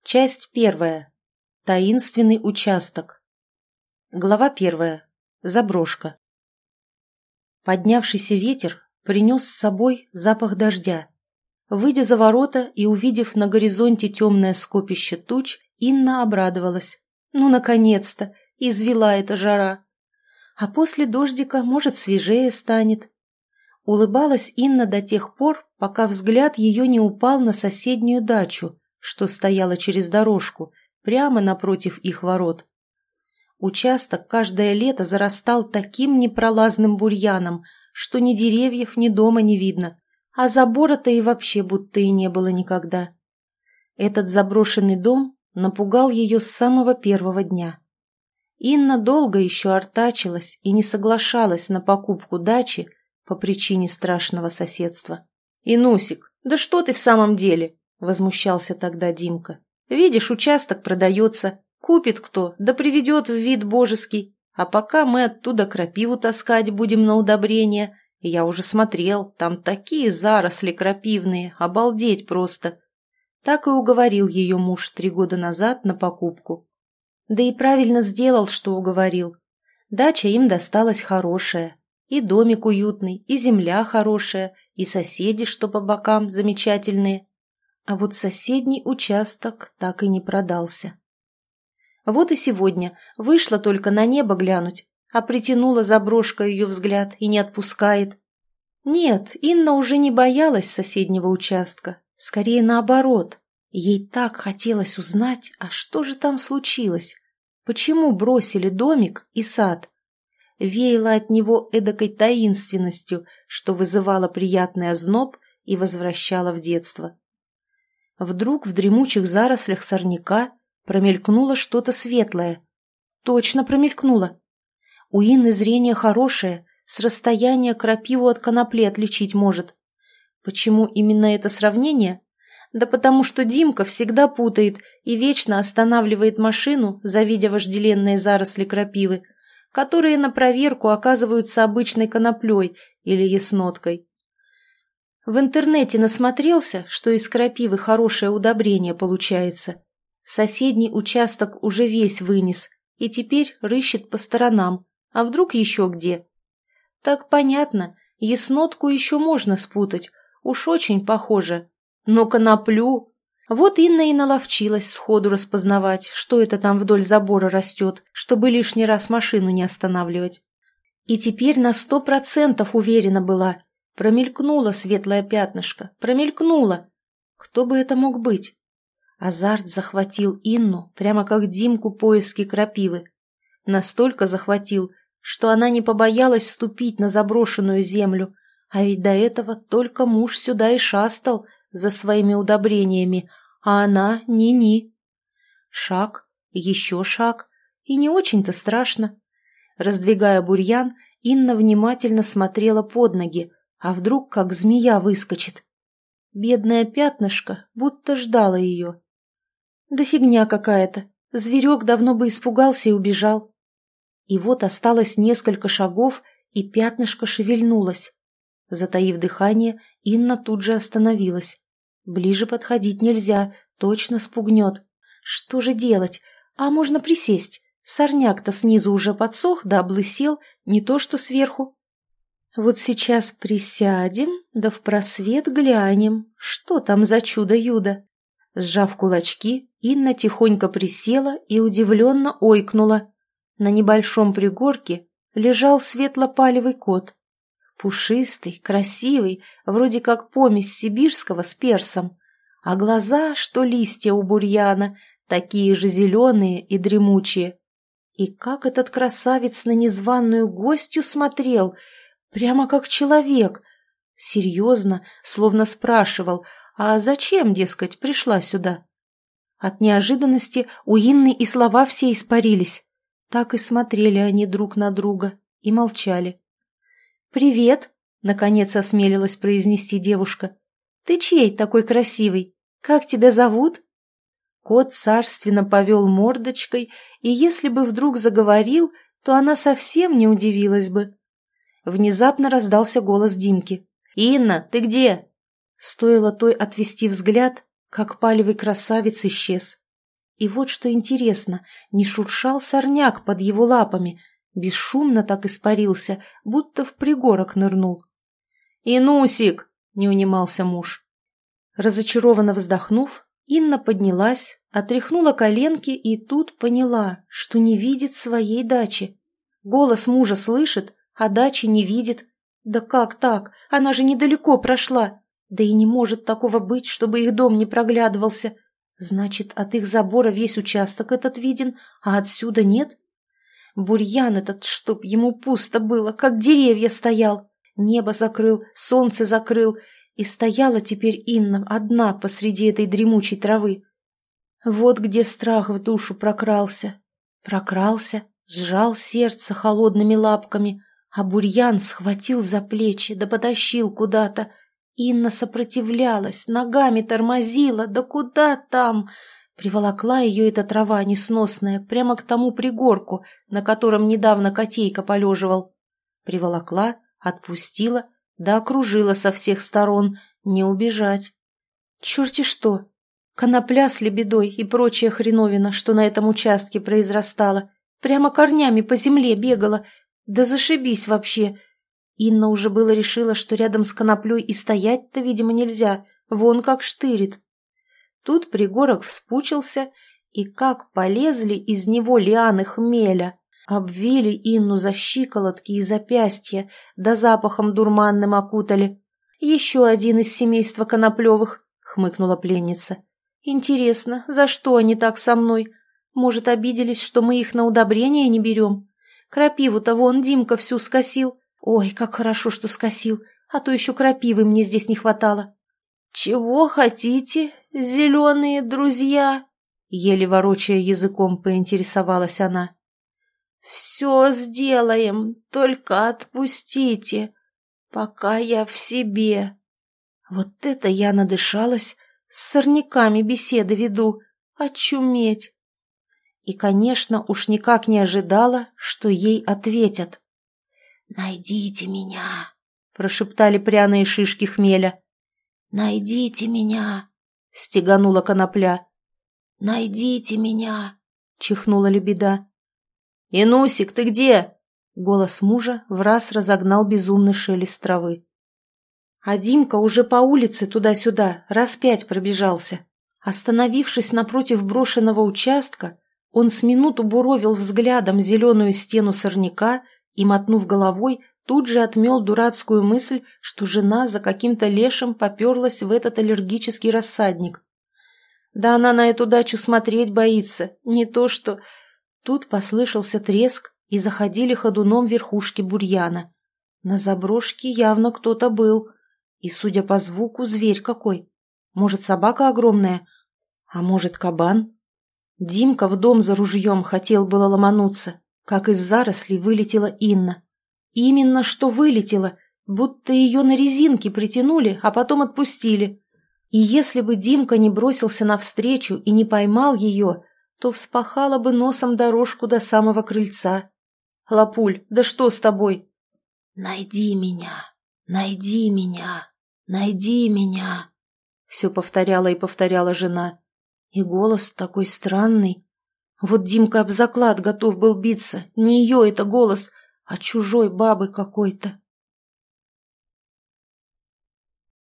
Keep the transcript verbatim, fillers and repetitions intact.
Часть первая. Таинственный участок. Глава первая. Заброшка. Поднявшийся ветер принес с собой запах дождя. Выйдя за ворота и увидев на горизонте темное скопище туч, Инна обрадовалась. Ну, наконец-то! Извела эта жара. А после дождика, может, свежее станет. Улыбалась Инна до тех пор, пока взгляд ее не упал на соседнюю дачу, что стояла через дорожку, прямо напротив их ворот. Участок каждое лето зарастал таким непролазным бурьяном, что ни деревьев, ни дома не видно, а забора-то и вообще будто и не было никогда. Этот заброшенный дом напугал ее с самого первого дня. Инна долго еще артачилась и не соглашалась на покупку дачи по причине страшного соседства. «Инусик, да что ты в самом деле?» — возмущался тогда Димка. «Видишь, участок продается, купит кто, да приведет в вид божеский, а пока мы оттуда крапиву таскать будем на удобрение. Я уже смотрел, там такие заросли крапивные, обалдеть просто». Так и уговорил ее муж три года назад на покупку. Да и правильно сделал, что уговорил. Дача им досталась хорошая, и домик уютный, и земля хорошая, и соседи, что по бокам, замечательные. А вот соседний участок так и не продался. Вот и сегодня вышла только на небо глянуть, а притянула заброшка ее взгляд и не отпускает. Нет, Инна уже не боялась соседнего участка, скорее наоборот. Ей так хотелось узнать, а что же там случилось, почему бросили домик и сад. Веяло от него эдакой таинственностью, что вызывало приятный озноб и возвращало в детство. Вдруг в дремучих зарослях сорняка промелькнуло что-то светлое. Точно промелькнуло. У Инны зрение хорошее, с расстояния крапиву от конопли отличить может. Почему именно это сравнение? Да потому что Димка всегда путает и вечно останавливает машину, завидя вожделенные заросли крапивы, которые на проверку оказываются обычной коноплей или ясноткой. В интернете насмотрелся, что из крапивы хорошее удобрение получается. Соседний участок уже весь вынес и теперь рыщет по сторонам, а вдруг еще где. Так понятно, яснотку еще можно спутать, уж очень похоже. Но коноплю... Вот Инна и наловчилась сходу распознавать, что это там вдоль забора растет, чтобы лишний раз машину не останавливать. И теперь на сто процентов уверена была. Промелькнуло светлое пятнышко, промелькнуло. Кто бы это мог быть? Азарт захватил Инну, прямо как Димку поиски крапивы. Настолько захватил, что она не побоялась ступить на заброшенную землю, а ведь до этого только муж сюда и шастал за своими удобрениями, а она ни-ни. Шаг, еще шаг, и не очень-то страшно. Раздвигая бурьян, Инна внимательно смотрела под ноги, а вдруг как змея выскочит. Бедное пятнышко будто ждало ее. Да фигня какая-то, зверек давно бы испугался и убежал. И вот осталось несколько шагов, и пятнышко шевельнулось. Затаив дыхание, Инна тут же остановилась. Ближе подходить нельзя, точно спугнет. Что же делать? А можно присесть. Сорняк-то снизу уже подсох да облысел, не то что сверху. Вот сейчас присядем, да в просвет глянем, что там за чудо-юдо. Сжав кулачки, Инна тихонько присела и удивленно ойкнула. На небольшом пригорке лежал светло-палевый кот. Пушистый, красивый, вроде как помесь сибирского с персом, а глаза, что листья у бурьяна, такие же зеленые и дремучие. И как этот красавец на незваную гостью смотрел, прямо как человек, серьезно, словно спрашивал, а зачем, дескать, пришла сюда? От неожиданности у Инны и слова все испарились. Так и смотрели они друг на друга и молчали. «Привет!» — наконец осмелилась произнести девушка. «Ты чей такой красивый? Как тебя зовут?» Кот царственно повел мордочкой, и если бы вдруг заговорил, то она совсем не удивилась бы. Внезапно раздался голос Димки. «Инна, ты где?» Стоило той отвести взгляд, как палевый красавец исчез. И вот что интересно, не шуршал сорняк под его лапами, бесшумно так испарился, будто в пригорок нырнул. «Инусик!» — не унимался муж. Разочарованно вздохнув, Инна поднялась, отряхнула коленки и тут поняла, что не видит своей дачи. Голос мужа слышит, а дачи не видит. Да как так? Она же недалеко прошла. Да и не может такого быть, чтобы их дом не проглядывался. Значит, от их забора весь участок этот виден, а отсюда нет? Бурьян этот, чтоб ему пусто было, как деревья стоял. Небо закрыл, солнце закрыл, и стояла теперь Инна одна посреди этой дремучей травы. Вот где страх в душу прокрался. Прокрался, сжал сердце холодными лапками, а бурьян схватил за плечи да потащил куда-то. Инна сопротивлялась, ногами тормозила, да куда там? Приволокла ее эта трава несносная прямо к тому пригорку, на котором недавно котейка полеживал. Приволокла, отпустила, да окружила со всех сторон, не убежать. Черти что! Конопля с лебедой и прочая хреновина, что на этом участке произрастала, прямо корнями по земле бегала. Да зашибись вообще! Инна уже было решила, что рядом с коноплей и стоять-то, видимо, нельзя, вон как штырит. Тут пригорок вспучился, и как полезли из него лианы хмеля, обвили Инну за щиколотки и запястья, да запахом дурманным окутали. «Еще один из семейства Коноплевых», — хмыкнула пленница. «Интересно, за что они так со мной? Может, обиделись, что мы их на удобрение не берем? Крапиву-то вон Димка всю скосил. Ой, как хорошо, что скосил, а то еще крапивы мне здесь не хватало». «Чего хотите, зеленые друзья?» Еле ворочая языком, поинтересовалась она. «Все сделаем, только отпустите, пока я в себе». Вот это я надышалась, с сорняками беседы веду, очуметь. И, конечно, уж никак не ожидала, что ей ответят. «Найдите меня», — прошептали пряные шишки хмеля. «Найдите меня», — стеганула конопля. «Найдите меня», — чихнула лебеда. «Инусик, ты где?» Голос мужа враз разогнал безумный шелест травы. А Димка уже по улице туда-сюда раз пять пробежался. Остановившись напротив брошенного участка, он с минуту буровил взглядом зеленую стену сорняка и, мотнув головой, тут же отмел дурацкую мысль, что жена за каким-то лешим поперлась в этот аллергический рассадник. Да она на эту дачу смотреть боится, не то что... Тут послышался треск, и заходили ходуном верхушки бурьяна. На заброшке явно кто-то был. И, судя по звуку, зверь какой. Может, собака огромная? А может, кабан? Димка в дом за ружьем хотел было ломануться, как из зарослей вылетела Инна. Именно что вылетела, будто ее на резинке притянули, а потом отпустили. И если бы Димка не бросился навстречу и не поймал ее, то вспахала бы носом дорожку до самого крыльца. «Лапуль, да что с тобой?» «Найди меня, найди меня, найди меня», — все повторяла и повторяла жена. И голос такой странный. Вот Димка об заклад готов был биться, не ее это голос, а чужой бабы какой-то.